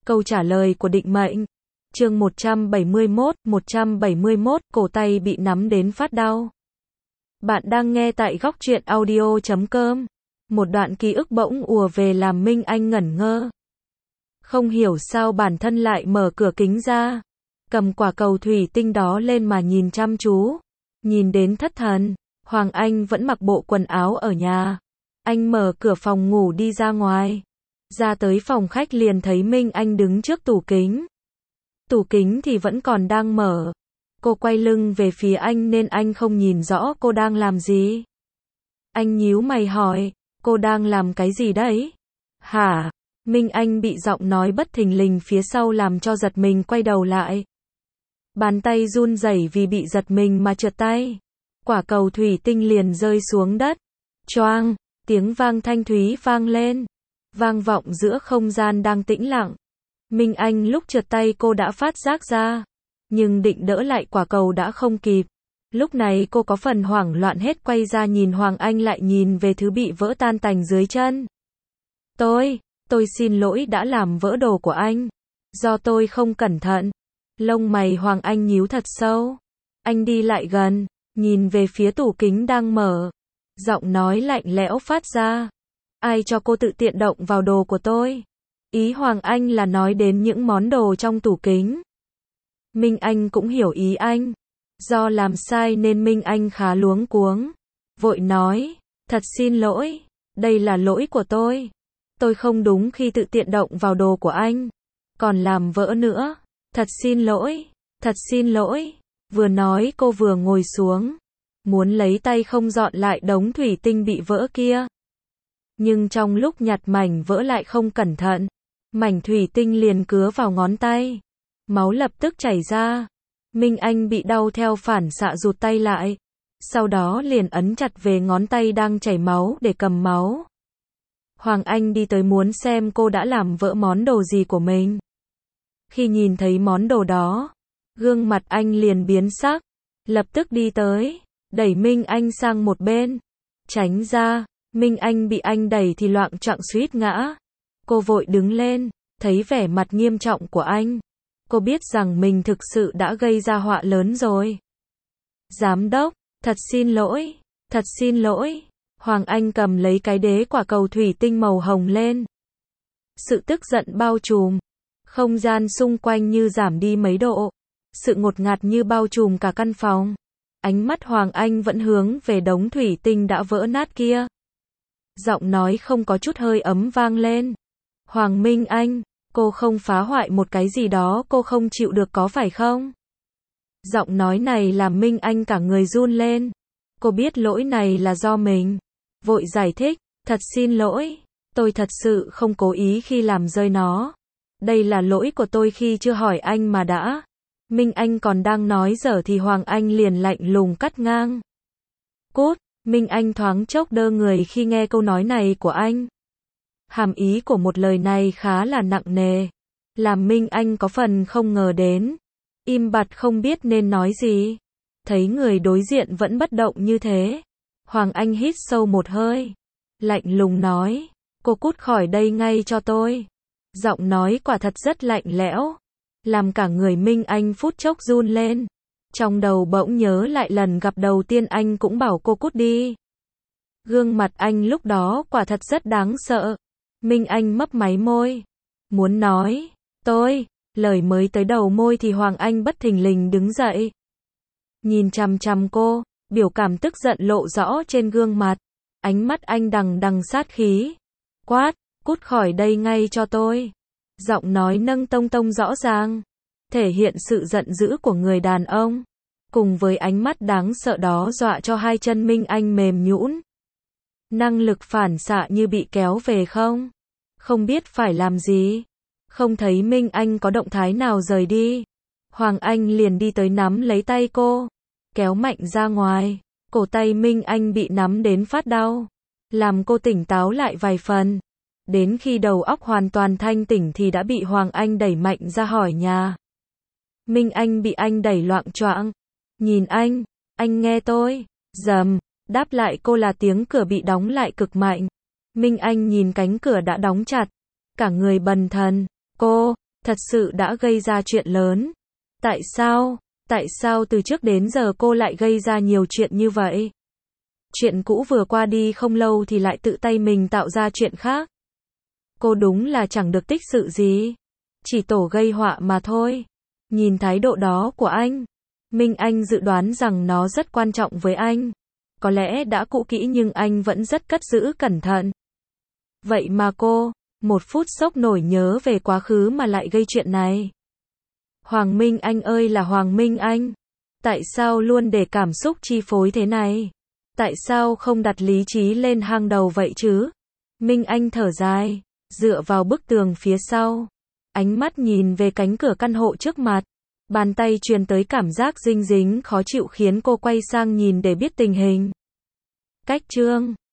Câu trả lời của định mệnh. Chương 171, cổ tay bị nắm đến phát đau. Bạn đang nghe tại góc truyện audio.com. Một đoạn ký ức bỗng ùa về làm Minh Anh ngẩn ngơ. Không hiểu sao bản thân lại mở cửa kính ra, cầm quả cầu thủy tinh đó lên mà nhìn chăm chú. Nhìn đến thất thần, Hoàng Anh vẫn mặc bộ quần áo ở nhà. Anh mở cửa phòng ngủ đi ra ngoài. Ra tới phòng khách liền thấy Minh Anh đứng trước tủ kính. Tủ kính thì vẫn còn đang mở. Cô quay lưng về phía anh nên anh không nhìn rõ cô đang làm gì. Anh nhíu mày hỏi, cô đang làm cái gì đấy? Hả? Minh Anh bị giọng nói bất thình lình phía sau làm cho giật mình quay đầu lại. Bàn tay run rẩy vì bị giật mình mà trượt tay. Quả cầu thủy tinh liền rơi xuống đất. Choang, tiếng vang thanh thúy vang lên. Vang vọng giữa không gian đang tĩnh lặng. Minh Anh lúc trượt tay cô đã phát giác ra. Nhưng định đỡ lại quả cầu đã không kịp. Lúc này cô có phần hoảng loạn hết quay ra nhìn Hoàng Anh lại nhìn về thứ bị vỡ tan tành dưới chân. Tôi xin lỗi đã làm vỡ đồ của anh. Do tôi không cẩn thận. Lông mày Hoàng Anh nhíu thật sâu. Anh đi lại gần, nhìn về phía tủ kính đang mở. Giọng nói lạnh lẽo phát ra. Ai cho cô tự tiện động vào đồ của tôi? Ý Hoàng Anh là nói đến những món đồ trong tủ kính. Minh Anh cũng hiểu ý anh. Do làm sai nên Minh Anh khá luống cuống. Vội nói, thật xin lỗi, đây là lỗi của tôi. Tôi không đúng khi tự tiện động vào đồ của anh. Còn làm vỡ nữa. Thật xin lỗi. Vừa nói cô vừa ngồi xuống. Muốn lấy tay không dọn lại đống thủy tinh bị vỡ kia. Nhưng trong lúc nhặt mảnh vỡ lại không cẩn thận. Mảnh thủy tinh liền cứa vào ngón tay. Máu lập tức chảy ra. Minh Anh bị đau theo phản xạ rụt tay lại. Sau đó liền ấn chặt về ngón tay đang chảy máu để cầm máu. Hoàng Anh đi tới muốn xem cô đã làm vỡ món đồ gì của mình. Khi nhìn thấy món đồ đó, gương mặt anh liền biến sắc. Lập tức đi tới, đẩy Minh Anh sang một bên. Tránh ra, Minh Anh bị anh đẩy thì loạng choạng suýt ngã. Cô vội đứng lên, thấy vẻ mặt nghiêm trọng của anh. Cô biết rằng mình thực sự đã gây ra họa lớn rồi. Giám đốc, thật xin lỗi. Hoàng Anh cầm lấy cái đế quả cầu thủy tinh màu hồng lên. Sự tức giận bao trùm. Không gian xung quanh như giảm đi mấy độ. Sự ngột ngạt như bao trùm cả căn phòng. Ánh mắt Hoàng Anh vẫn hướng về đống thủy tinh đã vỡ nát kia. Giọng nói không có chút hơi ấm vang lên. Hoàng Minh Anh, cô không phá hoại một cái gì đó cô không chịu được có phải không? Giọng nói này làm Minh Anh cả người run lên. Cô biết lỗi này là do mình. Vội giải thích, thật xin lỗi. Tôi thật sự không cố ý khi làm rơi nó. Đây là lỗi của tôi khi chưa hỏi anh mà đã. Minh Anh còn đang nói dở thì Hoàng Anh liền lạnh lùng cắt ngang. Cút, Minh Anh thoáng chốc đơ người khi nghe câu nói này của anh. Hàm ý của một lời này khá là nặng nề. Làm Minh Anh có phần không ngờ đến. Im bặt không biết nên nói gì. Thấy người đối diện vẫn bất động như thế. Hoàng Anh hít sâu một hơi. Lạnh lùng nói. Cô cút khỏi đây ngay cho tôi. Giọng nói quả thật rất lạnh lẽo. Làm cả người Minh Anh phút chốc run lên. Trong đầu bỗng nhớ lại lần gặp đầu tiên anh cũng bảo cô cút đi. Gương mặt anh lúc đó quả thật rất đáng sợ. Minh Anh mấp máy môi. Muốn nói. Lời mới tới đầu môi thì Hoàng Anh bất thình lình đứng dậy. Nhìn chằm chằm cô. Biểu cảm tức giận lộ rõ trên gương mặt. Ánh mắt anh đằng đằng sát khí. Quát, cút khỏi đây ngay cho tôi. Giọng nói nâng tông tông rõ ràng. Thể hiện sự giận dữ của người đàn ông. Cùng với ánh mắt đáng sợ đó dọa cho hai chân Minh Anh mềm nhũn. Năng lực phản xạ như bị kéo về không? Không biết phải làm gì. Không thấy Minh Anh có động thái nào rời đi. Hoàng Anh liền đi tới nắm lấy tay cô. Kéo mạnh ra ngoài. Cổ tay Minh Anh bị nắm đến phát đau. Làm cô tỉnh táo lại vài phần. Đến khi đầu óc hoàn toàn thanh tỉnh thì đã bị Hoàng Anh đẩy mạnh ra khỏi nhà. Minh Anh bị anh đẩy loạng choạng. Nhìn anh nghe tôi. Rầm, đáp lại cô là tiếng cửa bị đóng lại cực mạnh. Minh Anh nhìn cánh cửa đã đóng chặt. Cả người bần thần. Cô, thật sự đã gây ra chuyện lớn. Tại sao? Tại sao từ trước đến giờ cô lại gây ra nhiều chuyện như vậy? Chuyện cũ vừa qua đi không lâu thì lại tự tay mình tạo ra chuyện khác. Cô đúng là chẳng được tích sự gì. Chỉ tổ gây họa mà thôi. Nhìn thái độ đó của anh, Minh Anh dự đoán rằng nó rất quan trọng với anh. Có lẽ đã cũ kỹ nhưng anh vẫn rất cất giữ cẩn thận. Vậy mà cô, một phút sốc nổi nhớ về quá khứ mà lại gây chuyện này. Hoàng Minh Anh ơi là Hoàng Minh Anh. Tại sao luôn để cảm xúc chi phối thế này? Tại sao không đặt lý trí lên hàng đầu vậy chứ? Minh Anh thở dài, dựa vào bức tường phía sau. Ánh mắt nhìn về cánh cửa căn hộ trước mặt. Bàn tay truyền tới cảm giác dinh dính khó chịu khiến cô quay sang nhìn để biết tình hình. Cách chương